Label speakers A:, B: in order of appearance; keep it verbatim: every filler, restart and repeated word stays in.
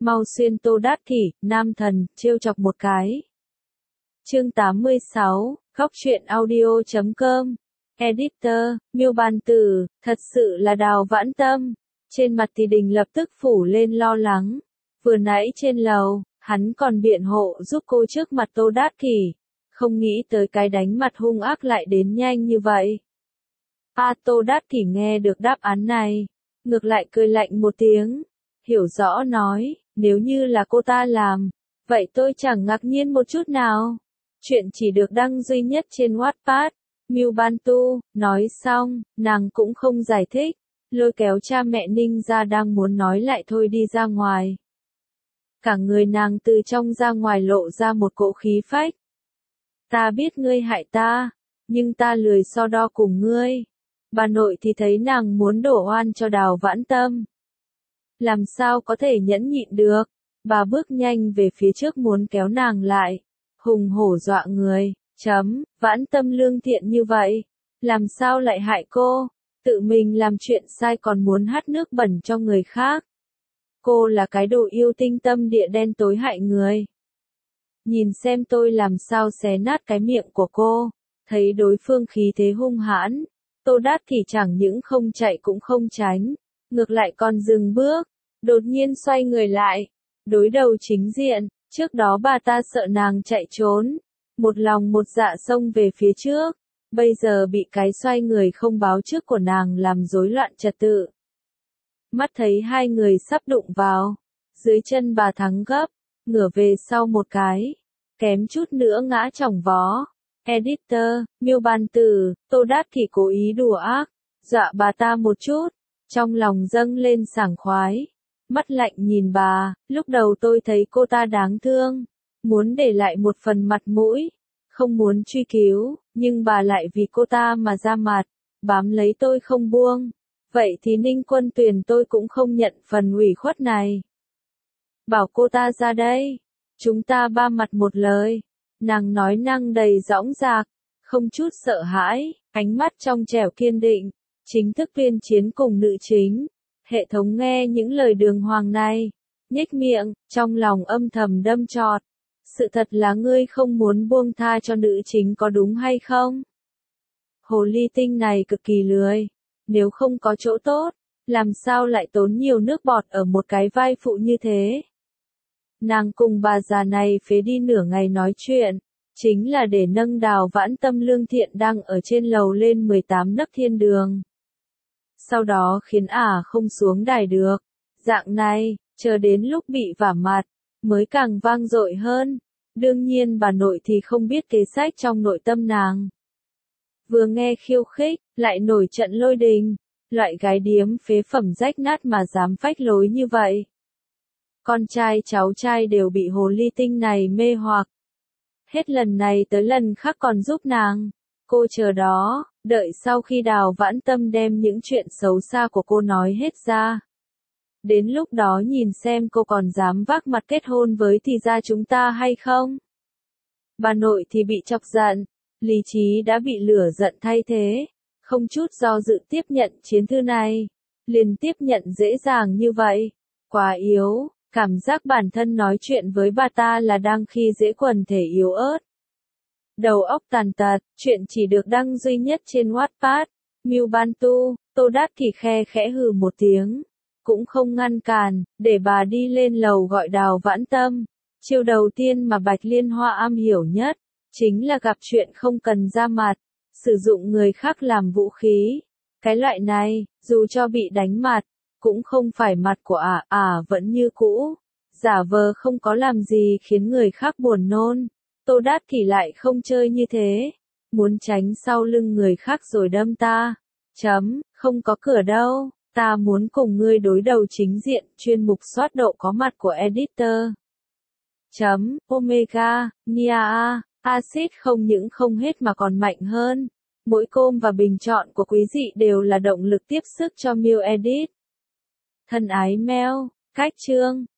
A: mau xuyên Tô Đát Kỷ, nam thần, trêu chọc một cái. Chương tám mươi sáu, góc truyện audio chấm com. Editor, Miêu Bàn Tử, thật sự là Đào Vãn Tâm. Trên mặt thì Đình lập tức phủ lên lo lắng. Vừa nãy trên lầu, hắn còn biện hộ giúp cô trước mặt Tô Đát Kỷ. Không nghĩ tới cái đánh mặt hung ác lại đến nhanh như vậy. A Tô Đát Kỷ nghe được đáp án này, ngược lại cười lạnh một tiếng. Hiểu rõ nói, nếu như là cô ta làm, vậy tôi chẳng ngạc nhiên một chút nào. Chuyện chỉ được đăng duy nhất trên Wattpad. Miêu Ban Tu, nói xong, nàng cũng không giải thích, lôi kéo cha mẹ Ninh ra đang muốn nói lại thôi đi ra ngoài. Cả người nàng từ trong ra ngoài lộ ra một cỗ khí phách. Ta biết ngươi hại ta, nhưng ta lười so đo cùng ngươi. Bà nội thì thấy nàng muốn đổ oan cho Đào Vãn Tâm. Làm sao có thể nhẫn nhịn được, bà bước nhanh về phía trước muốn kéo nàng lại, hùng hổ dọa người. Chấm, Vãn Tâm lương thiện như vậy, làm sao lại hại cô, tự mình làm chuyện sai còn muốn hắt nước bẩn cho người khác. Cô là cái đồ yêu tinh tâm địa đen tối hại người. Nhìn xem tôi làm sao xé nát cái miệng của cô. Thấy đối phương khí thế hung hãn, Tô Đát Kỷ chẳng những không chạy cũng không tránh, ngược lại còn dừng bước, đột nhiên xoay người lại, đối đầu chính diện. Trước đó bà ta sợ nàng chạy trốn, một lòng một dạ xông về phía trước, bây giờ bị cái xoay người không báo trước của nàng làm rối loạn trật tự. Mắt thấy hai người sắp đụng vào, dưới chân bà thắng gấp, ngửa về sau một cái, kém chút nữa ngã chỏng vó. Editor, Miêu Bàn Tử, Tô Đát Kỷ cố ý đùa ác, dọa bà ta một chút, trong lòng dâng lên sảng khoái. Mắt lạnh nhìn bà, lúc đầu tôi thấy cô ta đáng thương, muốn để lại một phần mặt mũi, không muốn truy cứu, nhưng bà lại vì cô ta mà ra mặt, bám lấy tôi không buông. Vậy thì Ninh Quân Tuyền tôi cũng không nhận phần ủy khuất này. Bảo cô ta ra đây, chúng ta ba mặt một lời. Nàng nói năng đầy dõng dạc, không chút sợ hãi, ánh mắt trong trẻo kiên định, chính thức tuyên chiến cùng nữ chính. Hệ thống nghe những lời đường hoàng này, nhếch miệng, trong lòng âm thầm đâm chọt. Sự thật là ngươi không muốn buông tha cho nữ chính có đúng hay không? Hồ ly tinh này cực kỳ lười, nếu không có chỗ tốt, làm sao lại tốn nhiều nước bọt ở một cái vai phụ như thế? Nàng cùng bà già này phế đi nửa ngày nói chuyện, chính là để nâng Đào Vãn Tâm lương thiện đang ở trên lầu lên mười tám nấc thiên đường. Sau đó khiến ả không xuống đài được. Dạng này, chờ đến lúc bị vả mặt, mới càng vang dội hơn. Đương nhiên bà nội thì không biết kế sách trong nội tâm nàng. Vừa nghe khiêu khích, lại nổi trận lôi đình. Loại gái điếm phế phẩm rách nát mà dám phách lối như vậy. Con trai cháu trai đều bị hồ ly tinh này mê hoặc. Hết lần này tới lần khác còn giúp nàng. Cô chờ đó, đợi sau khi Đào Vãn Tâm đem những chuyện xấu xa của cô nói hết ra. Đến lúc đó nhìn xem cô còn dám vác mặt kết hôn với thì ra chúng ta hay không. Bà nội thì bị chọc giận, lý trí đã bị lửa giận thay thế, không chút do dự tiếp nhận chiến thư này. Liền tiếp nhận dễ dàng như vậy, quá yếu, cảm giác bản thân nói chuyện với bà ta là đang khi dễ quần thể yếu ớt. Đầu óc tàn tật, chuyện chỉ được đăng duy nhất trên Wattpad. Miêu Ban Tu, Tô Đát Kỷ khe khẽ hừ một tiếng, cũng không ngăn cản, để bà đi lên lầu gọi Đào Vãn Tâm. Chiêu đầu tiên mà Bạch Liên Hoa am hiểu nhất, chính là gặp chuyện không cần ra mặt, sử dụng người khác làm vũ khí. Cái loại này, dù cho bị đánh mặt, cũng không phải mặt của ả, ả vẫn như cũ, giả vờ không có làm gì khiến người khác buồn nôn. Tô Đát Kỷ lại không chơi như thế, muốn tránh sau lưng người khác rồi đâm ta. Chấm, không có cửa đâu, ta muốn cùng ngươi đối đầu chính diện, chuyên mục soát độ có mặt của editor. Chấm, Omega, Nia A, axit không những không hết mà còn mạnh hơn. Mỗi com và bình chọn của quý dị đều là động lực tiếp sức cho Miêu Edit. Thân ái mail, cách chương.